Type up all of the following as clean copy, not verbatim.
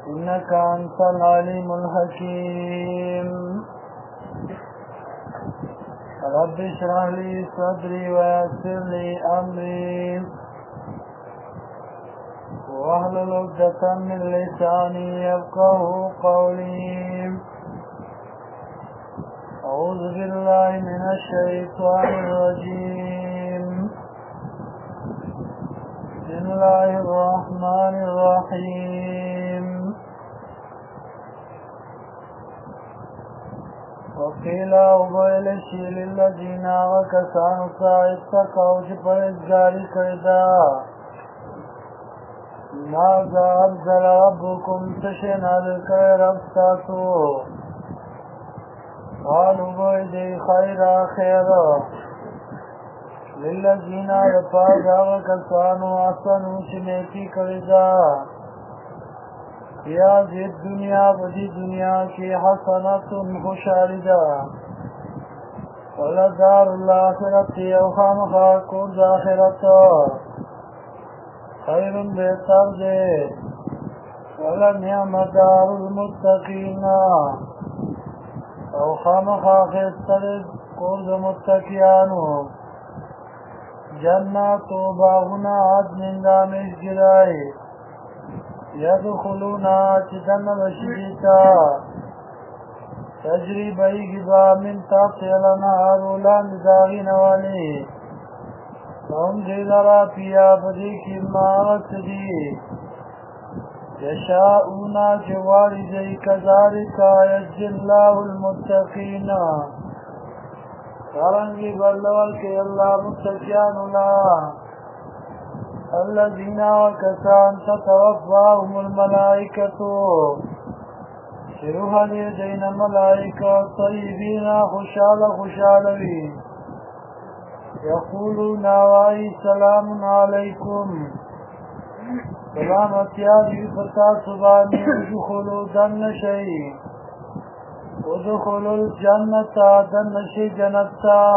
إنك أنت العليم الحكيم رب اشرح لي صدري ويسر لي أمري واحلل عقدة من لساني يفقهوا قولي أعوذ بالله من الشيطان الرجيم بسم الله الرحمن الرحيم وقيل أبويلشي للذين وكسانوا اتقوا جبرزقاري كردا ماذا أنزل ربكم تشنا ذكر ربستاسو قالوا بويدي خيرا خيرا للذين يفادا وكسانوا أحسنوا شنيكي كردا يا ذي الدنيا بدي دنيا کی حسنة خوشالدا ولدار الآخرة يوخام خاكور داخرة خير بيتر دي ولنعم دار المتقين اوخام خاخستر قرد متقيانو جنات باغنا عدن دامش جرائی يدخلونا چدن بشدیتا تجری بیگبا من تحت الانهار ولان داغین والی هم دیلرا پیا بدی کی ماغت دی یشاؤنا جواری دی کذالکا یجزی اللہ المتقین سارنگی بلول کے اللہ متقیان اللہ الذين وكسان تتوفاهم الملائكة شروها ليدين ملائكة طيبين خشال يقولون وعي سلام عليكم سلامت يابي فتا سباني ادخلوا دن شيء ادخلوا الجنة دن شيء جنتا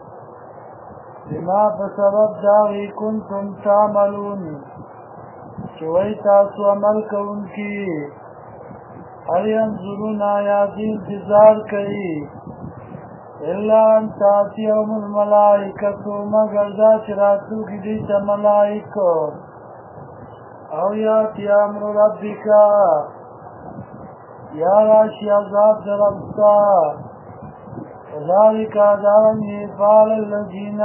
بما بسبب داغی کنتم تعملون چوئی تاسو عمل کونکی هل ینظرون آیاتی انتظار کئی الا ان تاتیهم الملائکتو مگر دا چراتو کی دیتا ملائکو او یاتی امر ربکا یا راشی عذاب دربتا ذلك دارنگی فعل الذین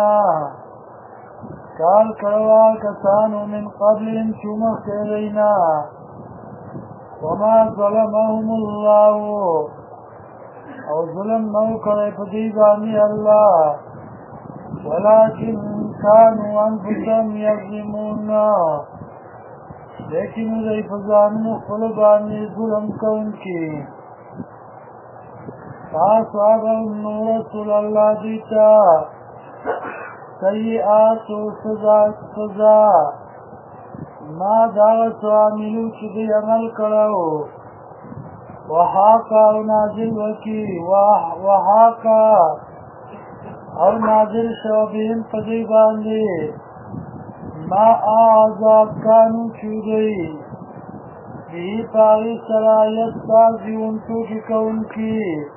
کال کروا کسانو من قبل چومخ تیرینا وما ظلمهم اللہ او ظلم نو کرے پدیبانی اللہ ولكن كانوا انفسهم یظلمون لیکن ادھائی فضانو خلبانی ظلم کون کی فاصابهم نور رسول الله دیتا سیئات سزا ما دعوت عاملو چی دی عمل کرو وحاقا او نازل وکی وحاقا او نازل شو بهم پدی باندی ما آزاد کانو چو دی بی پاگی سرایت سازی انتو کی کون کی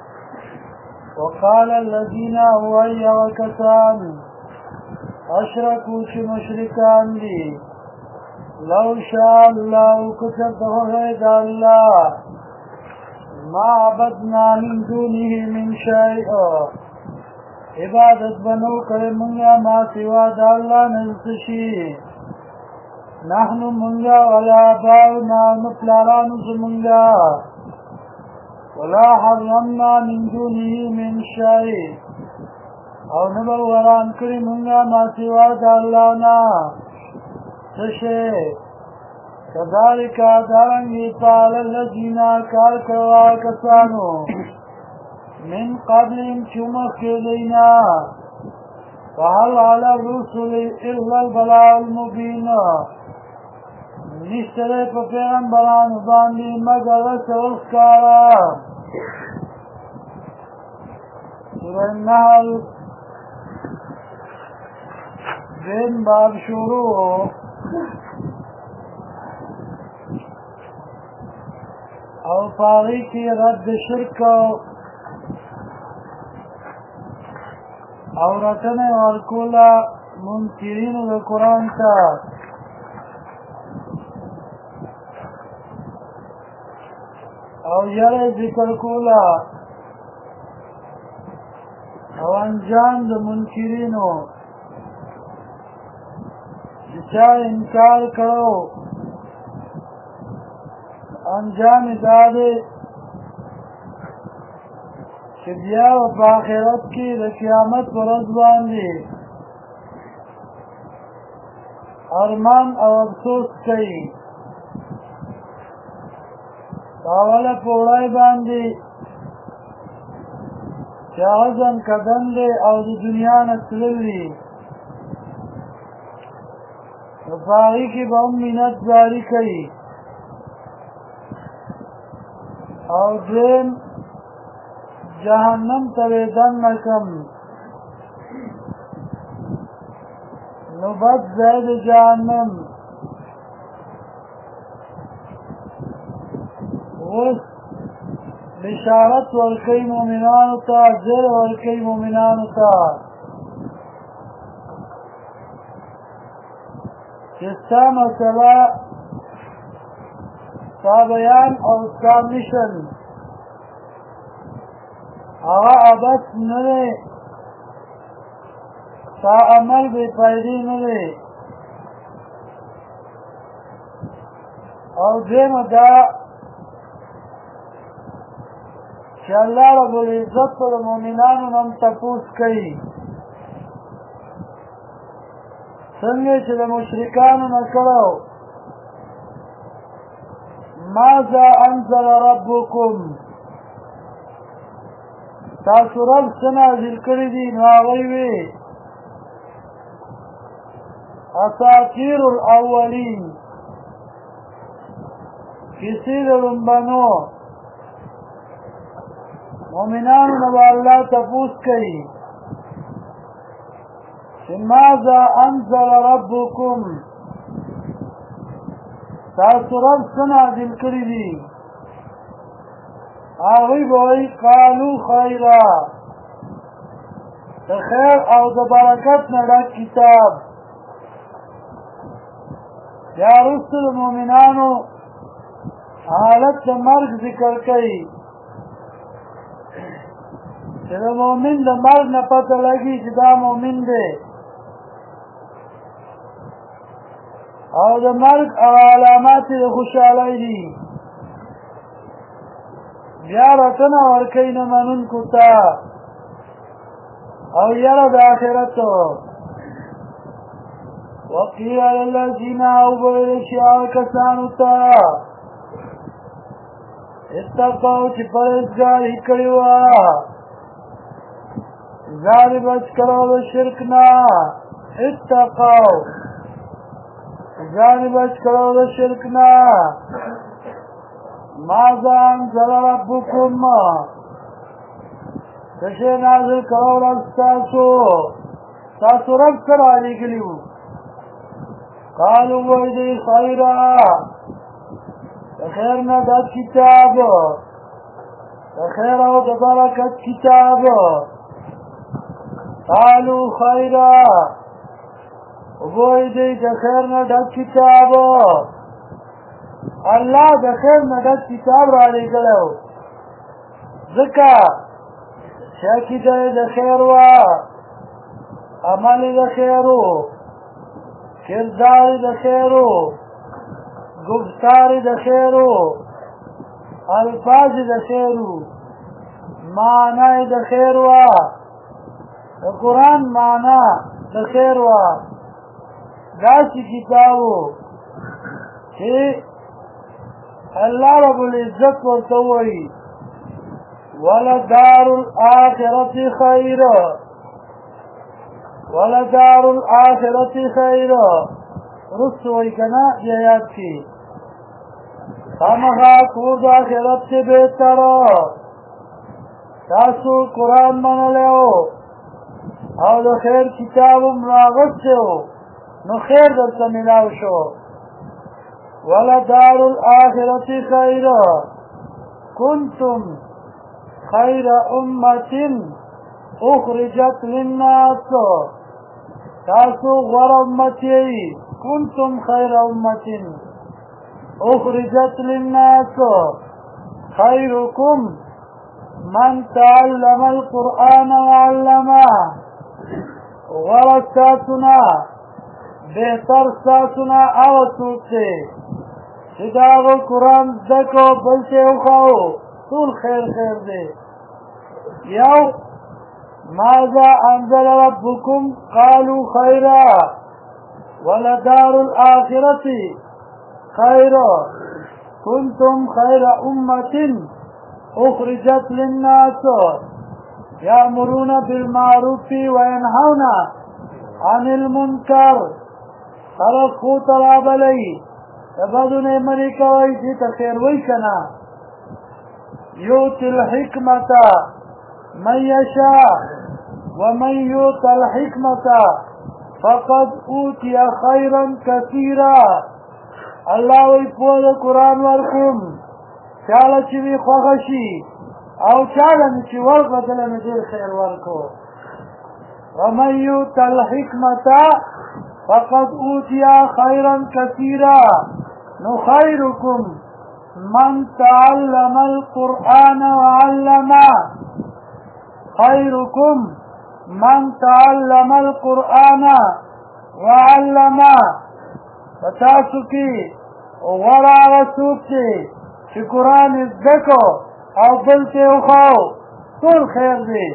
وقال الذين هويا وكسان أشركوا مشركان لي لو شاء الله كتب غير الله ما عبدنا من دونه من شيء عبادت بنو کرمونگا ما سوا دا اللہ نزدشی نحن منگا ولا باؤنا مطلاران زمونگا ولا حرمنا من دونه من شيء او نبر وران کری منگا ما سوا دا اللہ نا تشے كذلك دارنگی پال الذین کار کروا کسانو من قبل چمخ لینا فهل على الرسل الا البلاء المبين نشتره پا پیغمبران باندی مگر رسول خکارا سورة النحل دین باب شروع او پاغی کی رد شرک او رتن ورکولا منکرین د قرآن تا او یر ذکر کولا او انجام د منکرینو چا انکار کرو انجام داده چې بیا په آخرت کې د قیامت پر ورځ باندې ارمان او افسوس کوي اوله په وړای باندې چې عزم قدم دی او د دنیا نه تللی نو په هغې کې به هم منت جاري کوي او دویم جهنم ته به دننه کړم نو بد ځای د جهنم اوس بشارت ورکوي مؤمنانو ته زیر ورکوي مؤمنانو ته چې ستا مسله ستا بیان او ستا مشن هغه عبث نه دی ستا عمل بې فایدې نه دی او دویمه دا چې الله رب العزت په د مؤمنانو نه هم تپوس کوي څنګه چې د مشرکانو نه کړو ماذا انزل ربکم تاسو رب څه نازل کړي دي نو هغوی وی اساطیر الاولین کیسې د لومبنو مؤمنانو نه به الله تپوس کوي چې ماذا انزل ربکم تاسو رب څه نازل کړي دي هغوی به وایي قالو خیرا د خیر او د برکت نه ډک کتاب بیا وروسته د مؤمنانو حالت د مرګ ذکر کوي چې د مؤمن د مرګ نه پته لګي چې دا مؤمن دی او د مرګ او علامات د خوشحالۍ دي بیا راتنه ورکوي نه منونکو ته او یره د آخرت وقیل للذین اوبل شیعه کسانو ته اتقوا چې پرهیزګاري کړې وه ځان بچ کړو د شرک نه اتقوا ځان بچ کړو د شرک نه ماذا انزل ربکم څه شی نازل کړو رب ستاسو ستاسو رب څه رالیږلي وو قالوا وایي دی خیرا د خیر نه ډک کتاب د خیر او د برکت کتاب قالوا خیرا وایي دی د خیر نه ډک کتاب الله د خیر نه ډک کتاب رالیږلی و ځکه چې عقیده یې د خیر وه عمل یې د خیر و کردار یې د خیر و گفتار د خیر و الفاظ د خیر و معنی د خیر و د قرآن معنی د خیر و داسې کتاب و چې الله رب العزت ورته وایي ولدار الآخرة خیر ولدار الآخرة خیر رست وایي که نه بیا یاد کړي خامخا کور د آخرت چې بهتره تاسو قرآن منلی و او د خیر کتاب هم راغستی و نو خیر درته میلاو شو ولدار الآخرة خیر كنتم خير أمة أخرجت للناس تاسو غور أمتي كنتم خير أمة أخرجت للناس خيركم من تعلم القرآن وعلمه غور ساتنا بہتر ساتنا آوسوکتے شداغ قرآن دکو بلتے اخاو طول خیر خیر دے یو ماذا انزل ربكم قالوا خيرا ولدار الآخرة خيرا كنتم خير أمة أخرجت للناس يأمرون بالمعروف وينهون عن المنكر خلق خو تراب لئی تبادن امری کوئی دیتا خیر وی کنا یوت الحکمت من یشاء ومن یوت الحکمت فقد اوتی خیرا کثیرا اللہ وی پود قرآن ورکم چالا چوی خوخشی او چالا نچی ورک بدل ندیر خیر ورکو ومن یوت الحکمت فقد اوتی خیرا کثیرا نخیرکم من تعلم القرآن وعلمه خیرکم من تعلم القرآن وعلمه فتاسو کی ورا رسوکتے چی قرآن ازدکو او بلتے اخاو طول خیر دے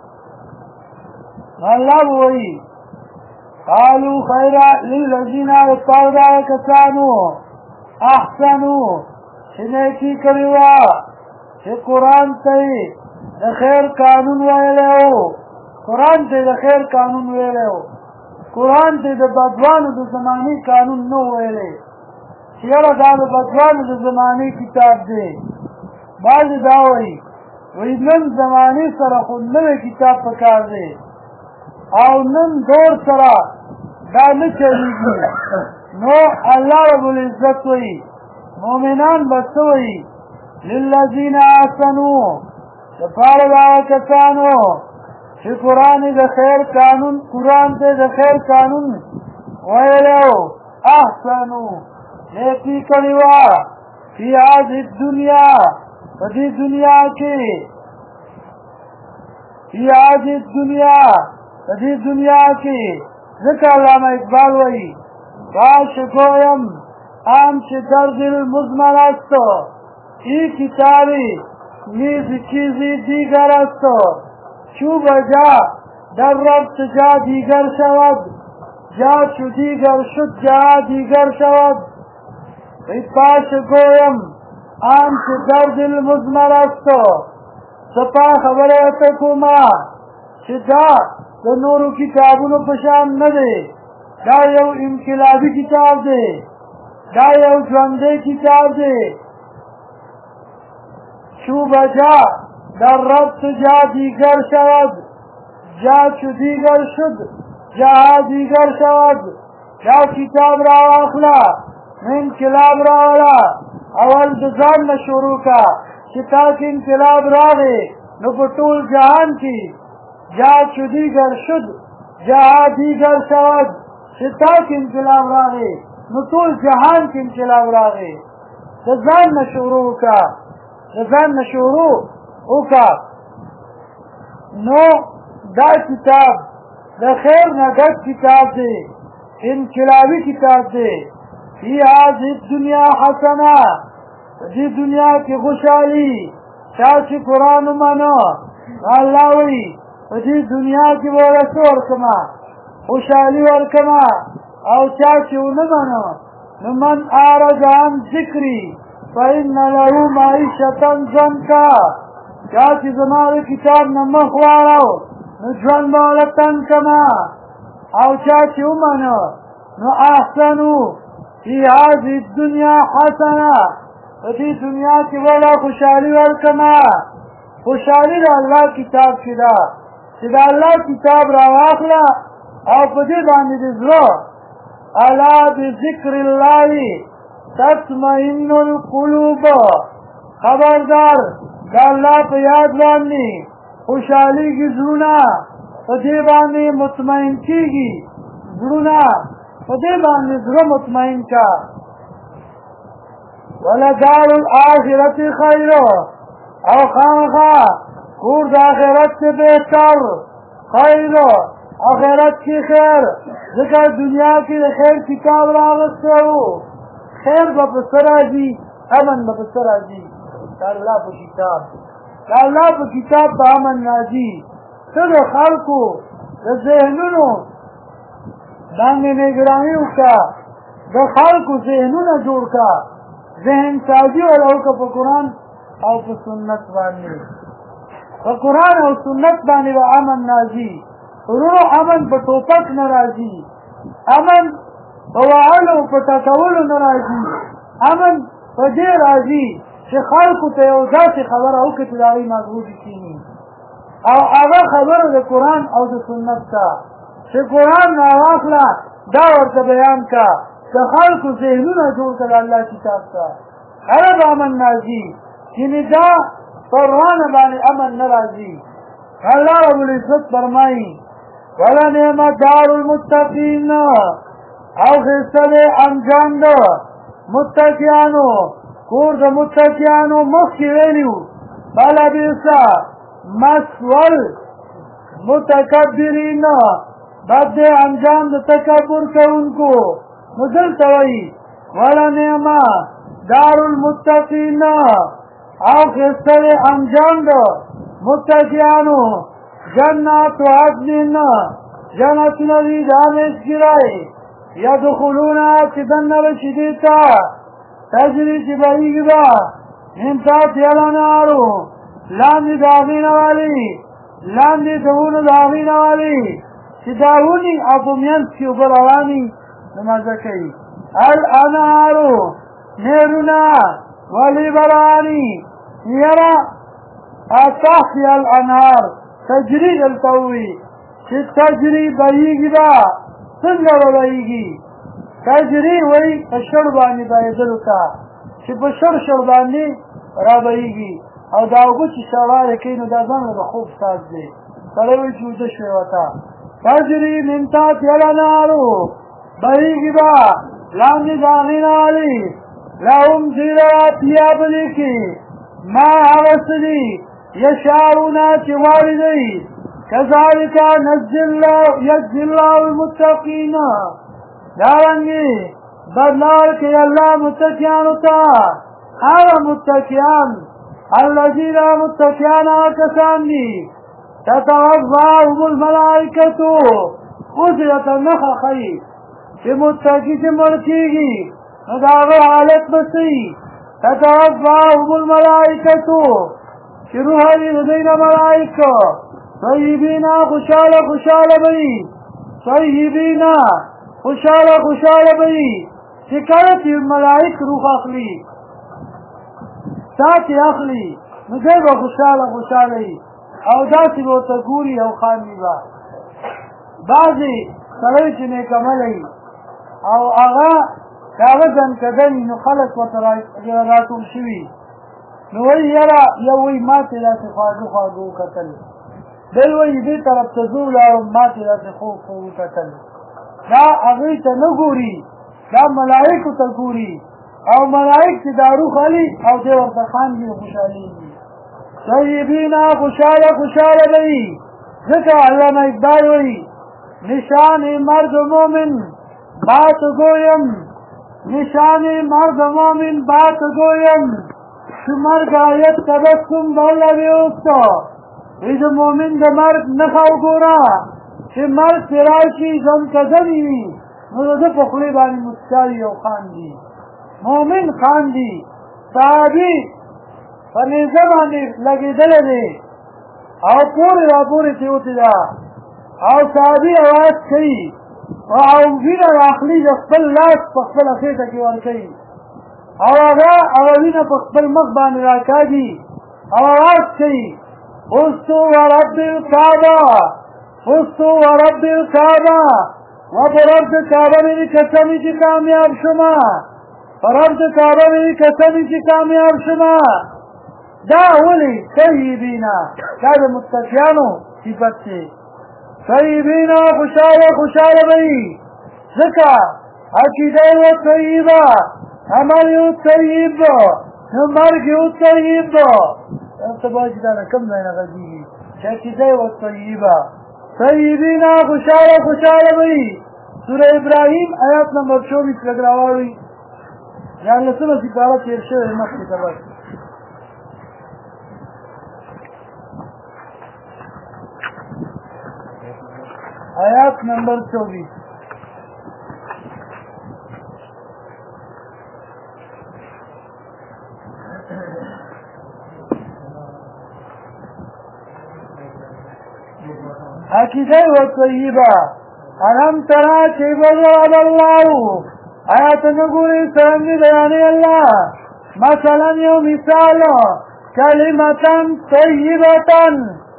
اللہ وئی قالوا خيرا للذين اتقوا كسانوا احسنوا شنيكي كريوا في قرآن تي دخير قانون ويلهو قرآن تي دخير قانون ويلهو قرآن تي دبادوانو دو زماني قانون نو ويله شيرا دانو بدوانو دو زماني كتاب دي بعض داوي ويدن زماني سرخون نوي كتاب پکار دي او نن دور سرا دا نچلیگی نو اللہ رب العزت وی مومنان بسوی للذین آسنو دفار دا کسانو چی قرآن دا خیر قانون قرآن دا خیر قانون ویلو احسنو نیکی کلیوا فی آج الدنیا فدی دنیا کی فی آج الدنیا فدی دنیا کی ذکر علامہ اقبال وی باش گویم آنچ در دل مزمن است ای کتابی نیز چیزی دیگر است چوب جا در ربط جا دیگر شود جا چو دیگر شد جا دیگر شود باش گویم آنچ در دل مزمن است سپا خبریتکوما چه دا د نورو کتابونو پشان نه دی دا یو انقلابی کتاب دی دا یو ژوندی کتاب دی چوب جا در ربط جا دیگر شود جا چو دیگر شد جا دیگر شود دا کتاب را واخلا انقلاب راولا اول د ځان نه شروع کا چې تاکي انقلاب راغی نو په ټول جهان کې جا چو دیگر شد جا دیگر شود شتاک انقلاب راغی نو طول جهان کی انقلاب راغی دزان نشورو کا دزان نشورو اوکا نو دا کتاب دا خیر نگت کتاب دے انقلابی کتاب دے فی هذه الدنیا حسنہ دی دنیا کی خوشحالی چاچی قرآن منو اللہ وی دی دنیا کی بورسو ورکما خوشحالی ورکما او چاچی ونمنو نمن آرد عن ذکری فإن له معیشتا زنکا چاچی زمان کتاب نمخوارو نجوان بولتن کما او چاچی ونمنو نو احسنو فی هذه الدنیا حسنہ فی دنیا کی بولا خوشحالی ورکما خوشحالی دا اللہ کتاب شدا شدا اللہ کتاب را واخلا او پدی باندې دزلو الا بذکر اللہ تطمئن القلوب خبردار د الله په یاد باندې خوشحالېږي زړونه، په دې باندې مطمئن کېږي زړونه، په دې باندې زړه مطمئن کا. ولدار الآخرت خیر، او خامخا کور د آخرت سے بہتر، خیر آخرت کی خیر، ځکه دنیا کې د خیر کتاب راغستی وو، خیر به په څه راځي، امن به په څه راځي؟ د الله په کتاب، د الله په کتاب به امن راځي. ته د خلکو د ذهنونو باندې نګراني وکړه، د خلکو ذهنونه جوړ کړه، ذهن سازي ولا وکړه په قرآن او په سنت باندې. په قرآن او سنت باندې به امن راځي. ورونو امن په ټوپک نه راځي، امن په وهلو په ټکولو نه راځي، امن په دې راځي چې خلکو ته یو داسې خبره وکړي چې د هغوی مغلوبې کېږي، او هغه خبره د قرآن او د سنت ته چې قرآن راواخله دا ورته بیان کا، د خلکو ذهنونه جوړ کړه د الله کتاب ته، هغه به امن راځي. یعنې دا په روانه باندې امن نه راځي. الله رب العزت فرمایي ولنعم دار المتقین، او ښایسته دی انجام د متقیانو، کور د متقیانو. مخکې ویلي وو فلبئس مثوى المتکبرین، بد دی انجام د تکبر کوونکو. نو دلته وایي ولنعم دار المتقین، او ښایسته دی انجام د متقیانو. جنات عدن، جنتونه دي د همیشګرۍ، یدخلونها چې دننه به شي دې ته، تجري چې بهیږي به من تحتها الانهار، لاندې د هغې نه والي، لاندې د ونو د هغې نه والي، چې دا ونې او په منځ کې اوبه روانې نو مزه کوي. الانهار نهرونه، ولې به روانې یاره تحتها الانهار، تجري دلته ووي چې تجري بهیږي به. څنګه به بهیږي؟ تجري وایي په شړ باندې بهېدلو ته، چې په شړ باندې را بهیږي، او دا اوبه چې شړوالی کوي نو دا ځان له د خوب ساز دی، سړی وایي چې ویده شوی ورته. تجري من تحتها الانهار، بهیږي به لاندې د هغې نه والي، لهم زیرها پیا به دې کې ما هغه څه دي یشاءونه چې غواړي دی. کذلک یجزي الله المتقین، دارنګې بدله ورکوي الله متقیانو ته. هغه متقیان الذین متقیان هغه کسان دي تتوفاهم الملائکة، اوس راته نښه ښیي چې متقي چې مړ کېږي نو د هغه حالت به څه وي. تتوفاهم الملائکة، چې روح دي د دوی نه ملائکه، طیبین خوشحاله به وي، طیبین خوشحاله به وي. چې کله چې ملائک روح اخلي، ساتې اخلي، نو دی به خوشحاله وي، او داسې به ورته ګوري او خاندي به. بعضې سړی چې نیکعمله وي او هغه که هغه ځنکدن وي نو خلک ورته راټول شوي، نو وایي یاره یو وایي ما ته داسې خواږه وکتل، بل وایي دې طرف ته ځو لاړم ما ته داسې خوب وکتل. دا هغوی ته نه ګوري، دا ملایکو ته ګوري، او ملایک چې دا روح خالي او دی ورته خاندي او خوشحالېږي. طیبین خوشحاله به وي. ځکه علامه اقبال وایي نشان مرد مومن بات گویم، نشان مرد مومن بات گویم، چو مرگ آید تبسم بر لب اوستا. ای د مومن د مرگ نښه وګوره، چې مرگ پرې راشي ځنکدنې وي نو د ده په خولې باندې مسکا وي او خاندي، مومن خاندي. صحابي په نیزه باندې لګېدلی دی او پورې راپورې تېوتې ده، او صحابي اواز کوي او وینه راخلي د خپل لاس په خپله خېټه کې ورکوي، او هغه وینه په خپل مخ باندې راکاږي او اواز کوي فزتو ورب الکعبه، فزتو ورب الکعبه، و په رب د کعبه مې قسمې چې کامیاب شمه، په رب د کعبه مې قسمې چې کامیاب شمه. دا ولی طیبینا دا دا متقیانو صفت تی طیبینا خوشحال بئی ذکا عقیده و طیبا عمل و طیب مرگ و طیب ارتباجی دانا کم دینا غزیگی چه عقیده و طیبا طیبینا خوشحال بئی سورہ ابراہیم آیات نمبر 24 لگ رواوی یا اللہ سنو سپارہ تیر شوئے مخی تباک آیات نمبر 24 عقیدہ و طیبہ الم ترى كيف ضرب الله آیات نگوری سرنگی بیانی اللہ مثلا یو مثال کلمتن طیبتن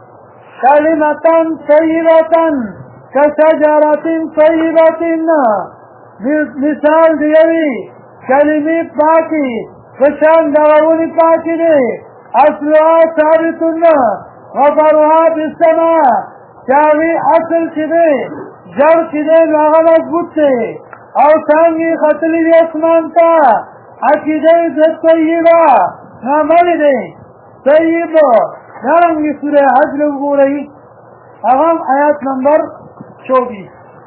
کشجرتن طیبتن مثال دیوی کلمی پاکی کشان دورونی پاکی دی اصلها ثابتن وفرها بالسماء چاوی اصل چده جڑ چده ناغا مضبوط تے او سانگی خطلی دی اسمان تا عقیده زد طیبا ناملی دی طیب نارنگی سورہ حج لوگ گو رہی اغام آیات نمبر 24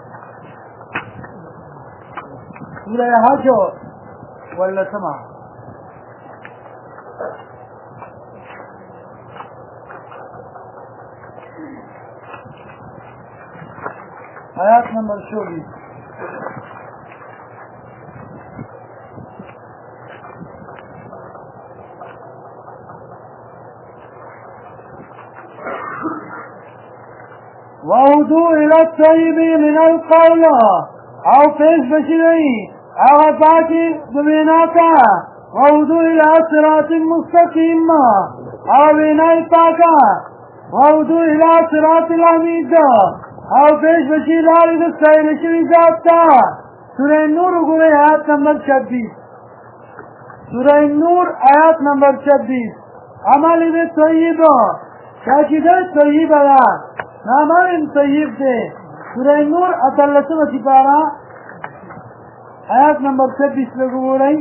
سورہ حج واللہ سمع آیات نمبر 24 وَهُدُوا إِلَى الطَّيِّبِ مِنَ الْقَوْلِ او پیش بشیدئی اغا پاکی دبیناتا وَهُدُوا إِلَى صِرَاطٍ مُسْتَقِيمٍ او بینائی پاکا وَهُدُوا إِلَى صِرَاطِ الْحَمِيدِ او پیش بشی لاری دستائل شوی ذاتا سورہ نور گوئے آیات نمبر 26 سورہ نور آیات نمبر 26 عمل بے طیب شاکدہ طیب دا نامال طیب دے سورہ نور اتلسم سپارہ آیات نمبر 26 لگو ہو رہی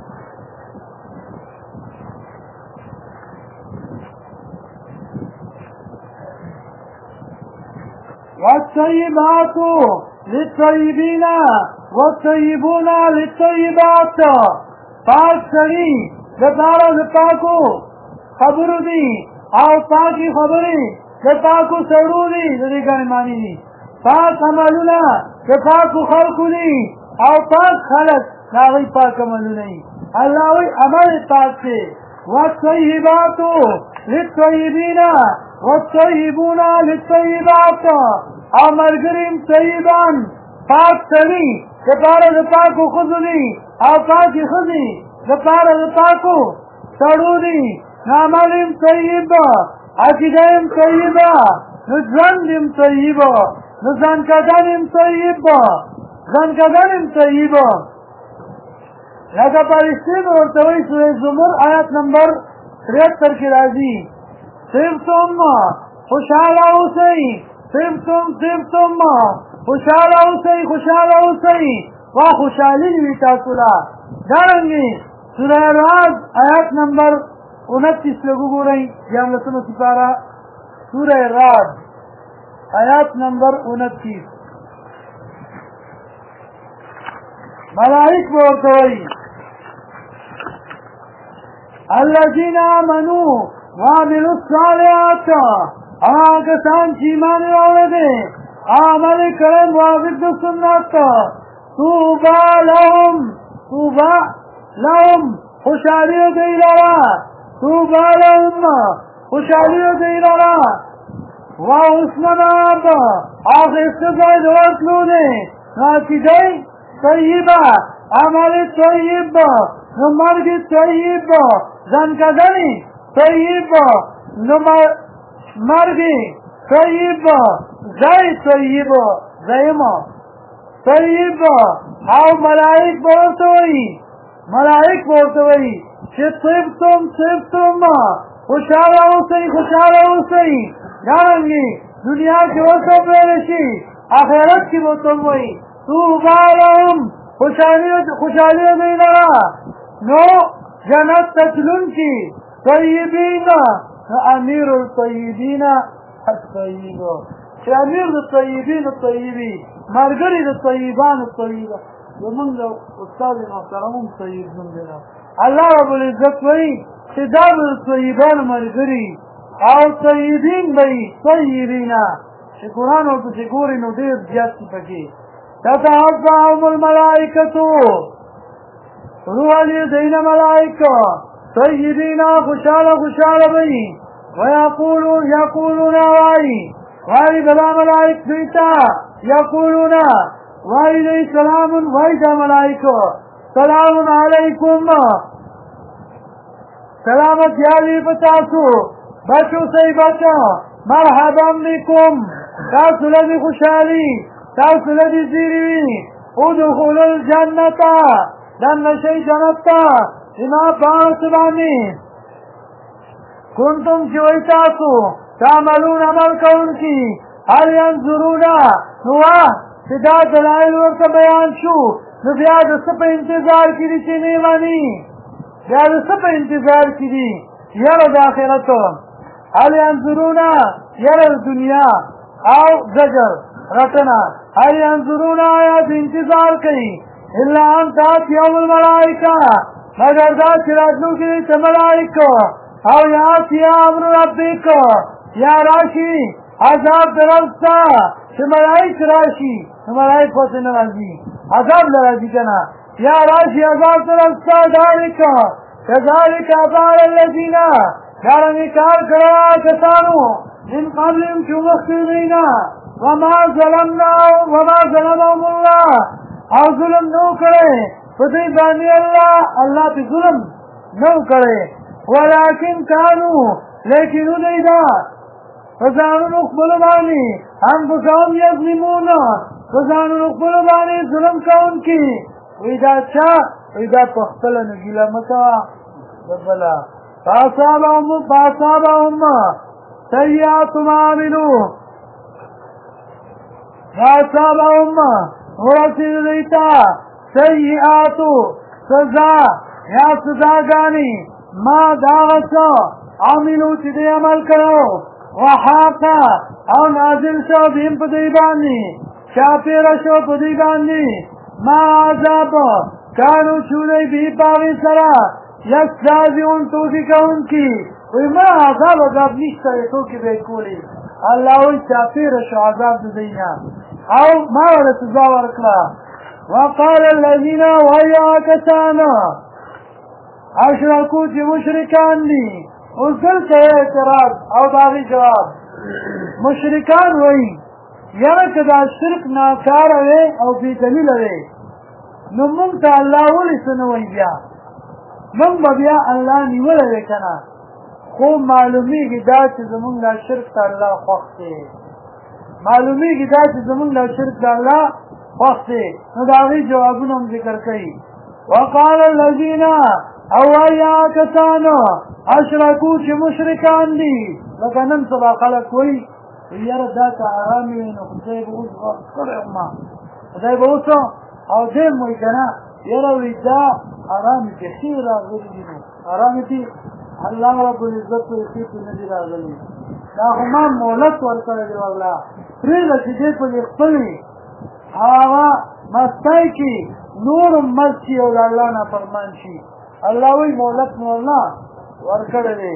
والطيبات للطيبين والطيبون للطيبات پاک سری دپارا دپاکو خبرو دی او پاکی خبری دپاکو سرو دی دکانی مانی دی پاک عملونا دپاکو خلقو دی او پاک خلق ناغی پاک عملو نہیں اللہ وی عمل پاک سے والطيبات للطيبين والطيبون للطيبات او مرگریم طیبان پاک سری دپارا دپاکو خودو دی او پاکی خودی دپارا دپاکو سرو دی نامالیم طیب عقیدیم طیب نزندیم طیب نزنکدنیم طیب زنکدنیم طیب لکه پرشتین ورطوی سورہ زمر آیت نمبر 73 کی راضی صرفتم خوشحالا ہوسئی صرفتم خوشحالا ہوسئی وا خوشحالی نوی تاسولا دارنگی سورہ راز آیت نمبر 29 لگو گو رہی جام لسن سپارہ سورہ راز آیت نمبر 29 ملائک بورتوئی الذین آمنوا وعملوا الصالحات آگسان چیمانی آوردے عمل کرن موافق دو سنت توبا لهم خوشحالیو دی لرا توبا لهم خوشحالیو دی لرا وحسن مآب آخست زید ورطلو دے ناکدئی طیبہ عمل طیب نمرگ طیب زنکدنی طیب مرگی طیب زی طیب زیما طیب او ملائک بورتوئی چه طبتم خوشحاله اوسئ دارنګې دنیا کې ورته ویل شي آخرت کې ورته وایي طوبی لهم خوشحالي دوی لره نو جنت ته تلونکي طیبین نو امیر الطیبین الطیب چې امیر د طیبین طیبي ملګري د طیبانو طیبه زمونږ د استاد محترم طیب نوم دی الله رب العزت وایي چې دا د طیبانو ملګري او طیبین به طیبین چې قرآن ورپسې ګوري نو ډېر زیات دي پکې تتعظم الملائکة روح الذین ملائکه طیبین خوشحاله بئی یقولون وائی بلا ملائک دیتا یقولون وائی دی سلام وائی دا ملائکو سلام علیکم سلامت یالی بتاسو بچو سی بچا مرحبا بکم تاسو لدی خوشحالی تاسو لدی زیروی ادخل الجنتا دن نشی جنتا اما پانسبانی کنتم چوئی تاسو تعملون عمل کون کی هل ینظرونا نواہ صدا دلائل ورطا بیان شو نو بیاد سپ انتظار کی دی چی نیمانی بیاد سپ انتظار کی دی یرد آخرتو هل ینظرونا یرد دنیا او زجر رتنا هل ینظرونا آیات انتظار کئی الا انتات یوم الملائکہ مگر دا چراتنو کی دی ملائکہ او یاتی امر ربک یا راشی عذاب درستا چه ملائک راشی ملائک پس نرازی عذاب لرازی کنا یا راشی عذاب درستا دارکا کذالک افعال الذین دارنگی کار کرا کسانو من قبلهم چو مخصوصینا وما ظلمهم اللہ او ظلم نو کرے فتی بانی اللہ پی ظلم نو کرے ولیکن کانو لیکن ادیدا فزانو نقبل بانی ہم بسان یظلمون فزانو نقبل بانی ظلم کون کی ویدا چا ویدا پختل نگیلا مکا ببلا فاصابهم سیئات ما عملو فاصابهم ورسید دیتا سیئاتو سزا یا سزاگانی ما داغسا عملو چی دی عمل کرو وحاقا او نازل شو بهم پدیبانی شاپیر شو پدیبانی ما عذاب کانو چودی بی پاوی سرا یستازیون توکی کون کی وی ما عذاب نیشتا توکی بیکولی اللہ وی شاپیر شو عذاب دینا او ما ورد سزا ورکلا وقال الذین ویا کسانا اشرکو چی مشرکان دی اس دل سے اعتراض او داغی جواب مشرکان وئی یعنی کدا شرک ناکار ہوئے او بی دلیل ہوئے نو منتا اللہ ولی سنوئی بیا من بیا اللہ نیول ہوئے کنا خوب معلومی کی دا چی زمان لا شرک تا اللہ خوختے معلومی کی دا چی زمان لا شرک تا اللہ خوختے نو داغی جوابون ہم ذکر کئی وقال الذین او ایا کسانو اشرکو چی مشرکان دی لکه نن سبا خلق وی یاره دا که آرامی وی نو خدای به اوس وقت کړی ما خدای به اوس او دیم وی که نه یاره وی دا آرامی که ښې راغلي دي نو آرامې دي الله رب العزت وی ښې پې نه دي راغلي دا خو ما مهلت ورکړی دی والله پرېږده چې دې په دې خپلې هغه مستی کې نور مست شي او د الله نافرمان شي الله وی مهلت مو الله ورکړی دی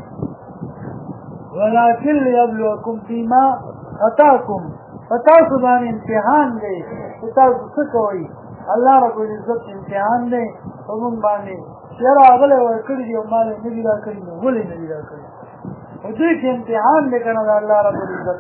ولكن ليبلوكم فيما اتاكم فتاسو باندې امتحان دی تاسو څه کوئ الله رب العزت امتحان دی په موږ باندې چېرې هغه ورکړي دي او مال نه دي راکړي نو ولې نه دي راکړي په دې کې امتحان دی که نه د الله رب العزت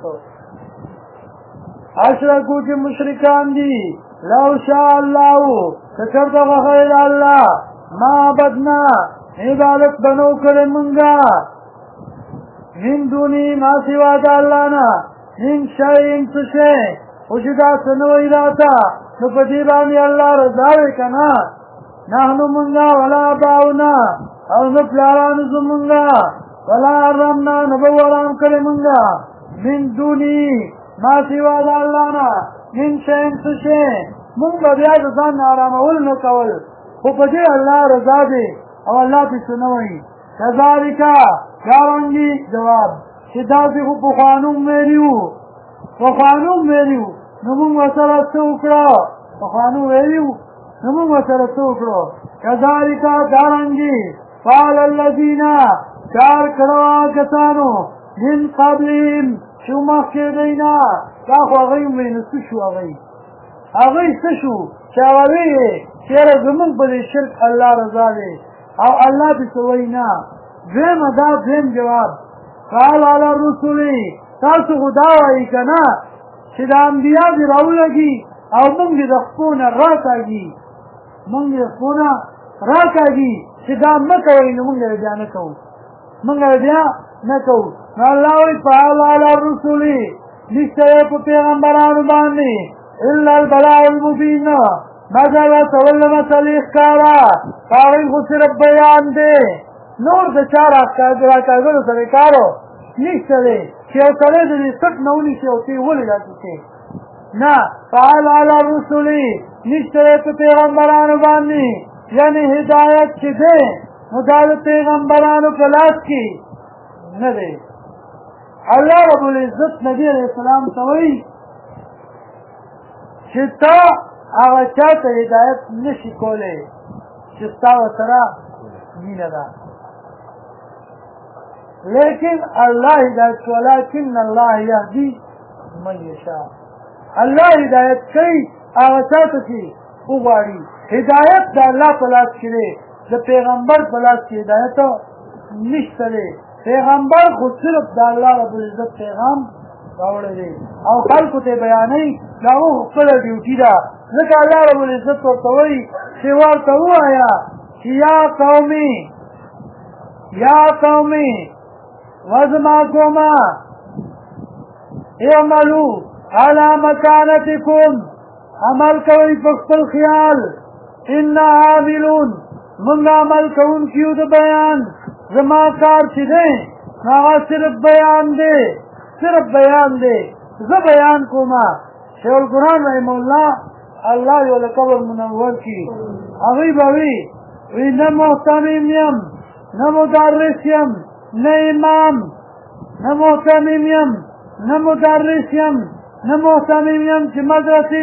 اشرکو چې مشرکان دي لو شاء الله که چېرته غوښتل الله ما عبدنا عبادت بنو کړې مونږه من دونی ما سوا دا اللہ نا من شاین سشے وجدا سنوئی راتا نو پدیبانی اللہ رضاوے کنا نحنو منگا ولا باؤنا او نپلاران زمونگا ولا حرمنا نبو ورام کړی مونږه من دونی ما سوا د الله نه من شین څه شی مونږ به بیا د ځان نه ارامول نه کول خو په دې الله رضا دی او الله پې څه نه وایي کذالک دارنګې جواب چې داسې خو پخوانو ویلي وو نو مونږ ورسره څه وکړه پخوانو ویلي وو نو مونږ ورسره څه وکړو کذالک دارنګې قال الذین کار کړه کسانو من قبلهم چې مخکې دی نه دا خو هغوی ووایي نو څه شو هغوی څه شو چې هغه ویې چېرې زمونږ په دې شرک الله رضا دی او الله پې څه وایي نه دویم جواب قال علی الرسول تاسو خو دا وایي که نه چې د انبیا دې راولګي او مونږ دې د خپو نه راکاږي چې دا مه کوئ نو مونږ یې بیا نه کوو نو الله وایي قال علی الرسول نشته یې په پیغمبرانو باندې الا البلاء المبین مگر رسول مسلې ښکاره هغوی خو صرف بیان دی نور د چا راکاږلو سره کارو نشته دی چې یو سړی د دې سټ نه ونیسي او ته یې ولې داسې کوې نه فعل علی الرسول نشته دی په پیغمبرانو باندې یعنې هدایت چې دی نو دا د پیغمبرانو په لاس کې نه دی الله رب العزت نبی علیه السلام ته وایي چې ته هغه چا ته هدایت نشي کولی چې ستا ورسره مینه ده لیکن الله هدایت ولکن الله یهدي من یشاء الله هدایت کوي هغه چا ته چې وغواړي هدایت د الله په لاس کې دی د پیغمبر په لاس کې هدایت نشته دی پیغمبر خو صرف د الله رب العزت پیغام راوړی دی او خلکو ته بیانوي دا هغه خپله ډیوټي ده ځکه الله رب العزت ورته وایي چې ورته ووایه چې یا قومي وزما قومه اعملوا على مكانتكم عمل کوئ په خپل خیال انا عاملون موږ عمل کوونکي یو د بیان زما کار چې دی هغه صرف بیان دی زه بیان کومه شیخ القرآن رحمه الله یو له قبر منور کړي هغوی به وي نه محتمم یم نه مدرس یم نه امام نه محتمم یم نه مدرس یم نه محتمم یم چې مدرسې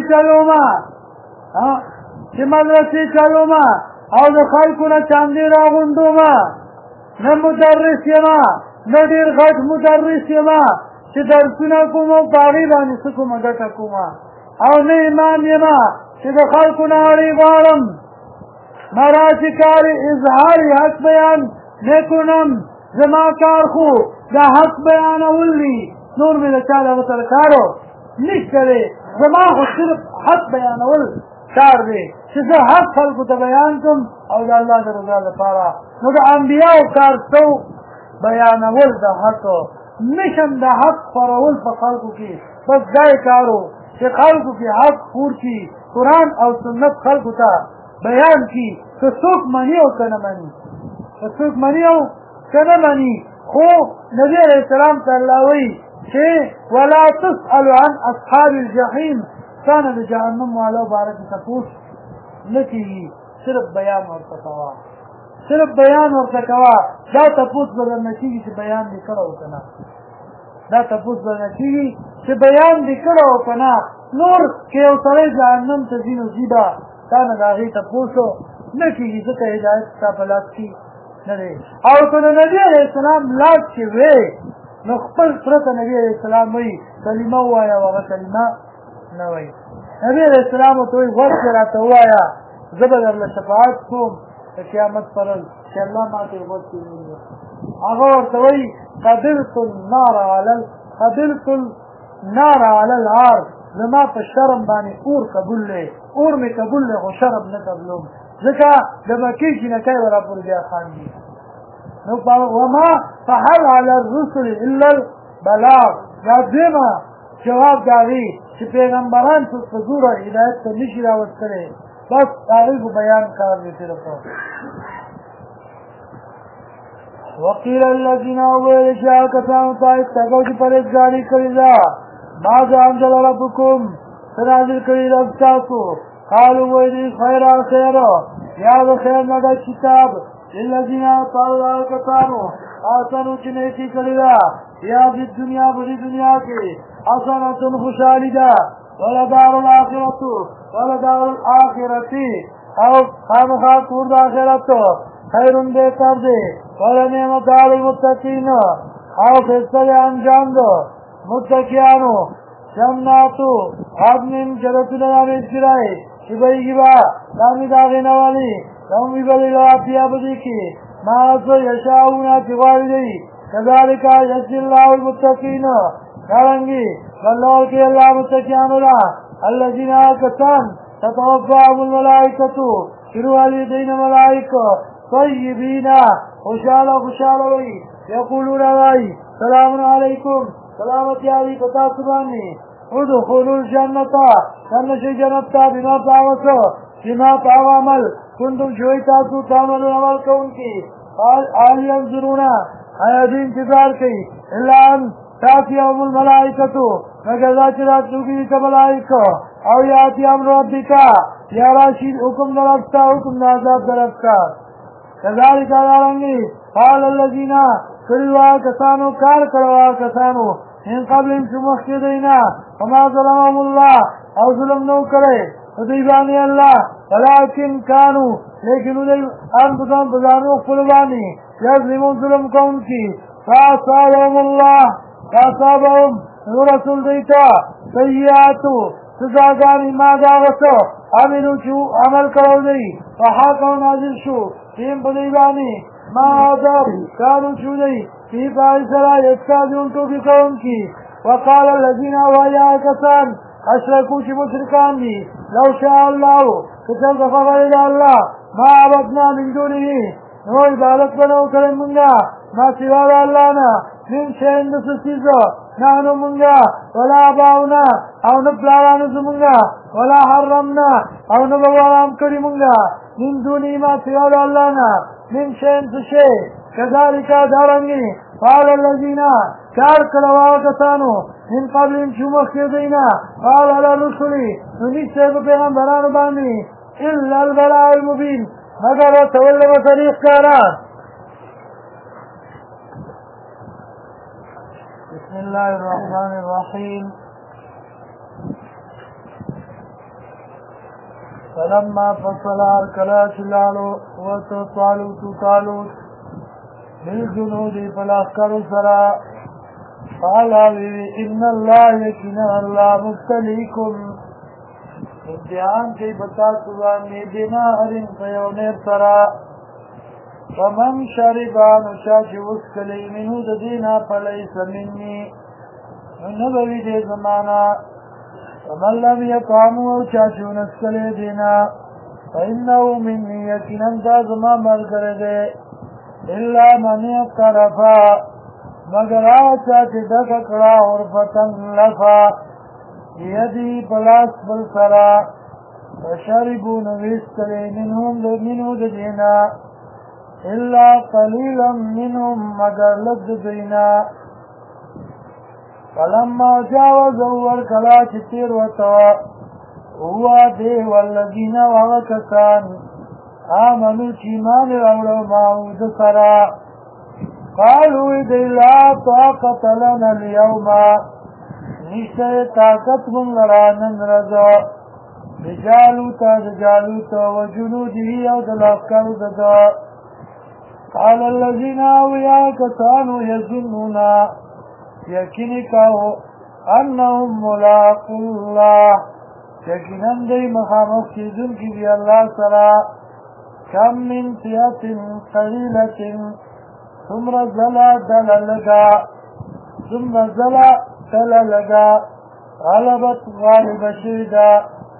چلومه او د خلکو نه چاندې راغونډومه نه مدرس یمه نه ډېر غټ مدرس یمه چې درسونه کوم او په هغې باندې څه کومه ګټه کومه او نه امام یمه چې د خلکو نه اړې غواړم مرا چې کار اظهار حق بیان نه کنم زما کار خو د حق بیانول دي نور مې د چا دغه سره کارو نشته دی زما خو صرف حق بیانول کار دی چې زه حق خلکو ته بیان کړم او د الله د رضا لپاره نو د انبیاو کار څو بیانول د حق نشم د حق خورول په خلکو کې بس دا یې کارو چې خلکو کې حق خور کړي قرآن او سنت خلکو ته بیان کړي که څوک مني او که نه مني خو نبي علیه السلام ته الله وایي چې ولا تسأل عن اصحاب الجحیم تا نه د جهنم والو باره کې تپوس نه کېږي صرف بیان ورته کوه دا تپوس به درنه کېږي چې بیان دې کړی و که نه نور که یو سړی جهنم ته ځي نو ځي به تا نه د هغې تپوس نه کېږي ځکه هدایت ستا په لاس کې نه دی او که د نبي علیه السلام لاس کې وی نو خپل پرته نبي علیه السلام وایي کلمه ووایه او هغه کلمه نه وایي نبي علیه السلام ورته وایي غوږ کې راته ووایه زه به درله شفاعت کوم د قیامت پر ورځ چې الله ما ته یې غوږ کې ونیو هغه ورته وایي قبلت النار علی العار زما په شرم باندې اور قبول دی اور مې قبول دی خو شرم نه قبلوم ځکه د مکې جینکۍ به راپورې بیا خاندي نو وما فحل علی الرسل الا البلاغ دا دویمه جواب د هغې چې پیغمبران په زوره هدایت ته نشي راوستلی بس د هغوی په بیان کار دی صرف وقیل الذین ویلشا کسانو تا اتقوا چې پرهیزګاري کړې ده ماذا انزل ربکم څه نازل کړي رب تاسو قالوا ویل خیر خیر یا د خیر نه د کتاب الذین طالع کسانو آسانو چې نیکی کړې ده یا د دنیا بری دنیا کې حسنة خوشحالي ده ولدار الآخرة او خامخا کور د آخرت خیر بهتر دی ولنعم دار المتقین او فیصله انجام ده متقیانو جناتو عدن جنتونه نامیز کرای چې بهیږي به دامې د هغې نه والي لهم به لوافیا بدې کې ما څه یشاؤونه چې غواړي دی کذلک یجزي الله المتقین دارنګې بدله ورکوي الله متقیانو له الذین کسان تتوفاهم الملائکة چې روح علي دین ملائکه طیبین خوشحاله وي یقولون وایي سلام علیکم سلامتی علی پتا سبانی ادخلوا الجنة سنشی جنتا بما پاوسو بما پاو عمل کنتم شوئی تاسو تعمل عمل کون کی آلی انظرونا آیادی انتظار کی اللہ ان تاتیهم الملائکتو مگر دا چرات لوگی کا ملائکو او یاتی امر ربکا یا راشید حکم درفتا حکم نازاب درفتا کذالک دارنگی قال الذین کلوا کسانو کار کروا کسانو ان قبل شمخ دینا وما ظلمهم الله او ظلم نو کرے دیوانی اللہ ولكن كانوا لیکن ادھے انفسهم بزانو قلبانی یظلمون ظلم کون کی فاصابهم الله فاصابهم رسول دیتا سیئاتو سزاگانی ما داغسو عملو چو عمل کرو دی وحاکو نازل شو تیم بدیبانی ما عذاب کانو چو دی فی فائسرا یکسادیون توفی قوم کی وقال الذین ویا کسان اشرکو چی مشرکان دی لو شاء اللہ کسل دفغرد اللہ ما عبدنا من دونه نو عبادت بنو کرن منگا ما سواد اللہ نا من شہن دسسیزو نحنو منگا ولا باونا او نپلارانو زمنگا ولا حرمنا او نبوارام کری منگا من دونی ما سواد اللہ نا من شہن سشے كذلك دارنگی قال الذين كار کلوا کسانو من قبل شمخ دینا قال على رسولي نشته پیغمبرانو باندې الا البلاء المبين مگر تولوا طريق کارا بسم الله الرحمن الرحيم فلما فصل الكلاش لالو وتطالوت بالجنود فالأخكر سرا قال إن الله يكنا الله مبتليكم امتحان کی بتا سبانی بناهر فيونير سرا فمن شربان شاش وسكلي منه ددينا فليس مني نبوي دي زمانا ومن لم يطعمه شاش ونسكلي دينا فإنه مني يكنا دا زمان مرگرده الا من اقترفا مگر آچا چه دک اکڑا عرفتن لفا یدی پلاس بلسرا فشربو نویستلی منو دجینا الا قلیلا منهم مگر لد دینا فلما جاوزو ورکلا چتیر وطا هو دے والذین وغکسان آمنوا چیمان روڑو معود سرا قالوا دی لا طاقت لنا اليوم نشتر طاقت من لرانن رضا بجالوتا دجالوتا وجنوده او دلافکر ددا قال الذين اویا کسانو یظنونا یقینی کاو انهم ملاقو اللہ یقیناً دی مخامخ چیزن کی بی اللہ سرا كم من فئة قليلة ثم زلا دللقا غلبت غالب شيدا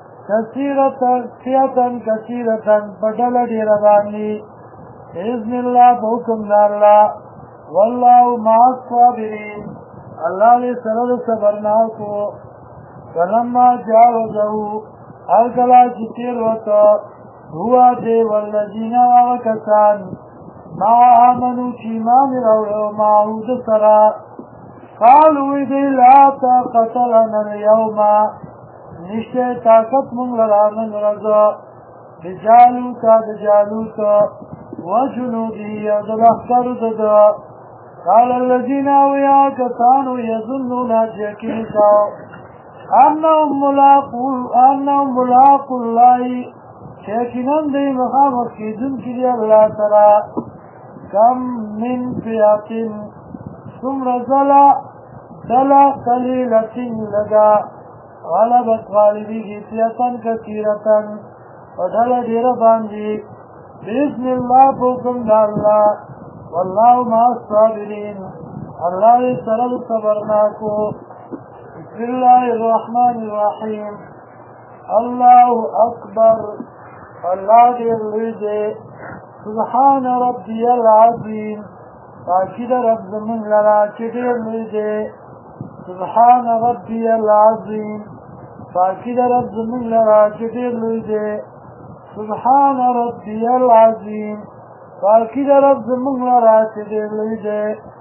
فئة كثيرة بدل ديرباني بإذن الله بحكم الله والله مع الصابرين الله لسرد صبرناكو فلما جاوزه الكلا جتير وطا هو دے والذین وغکسان ما آمنوا چیمان روڑو معود سرا قالوا دی لا طاقت لنا اليوم نشتے طاقت من لرامن رضا بجالوتا دجالوتا وجنودی دلختر ددا قال الذين اویا کسانو یظنون جاکیتا انهم ملاقو اللہ شاکنن دی مخامت کی دن کی دی اللہ ترا کم من فیاتن سمر دلا قلیلت لگا غلبت غالبی کی فیاتن کثیرتن ودل دیر باندی بإذن اللہ بکم دا اللہ واللہ مع الصابرین اللہ سرد صبرناکو بسم اللہ الرحمن الرحیم اللہ اکبر اللہ دیر لدے سبحان ربی العظیم تاکید رب زمین لرا چدیر لدے سبحان ربی العظیم تاکید رب زمین لرا چدیر لدے سبحان ربی العظیم تاکید رب زمین لرا چدیر لدے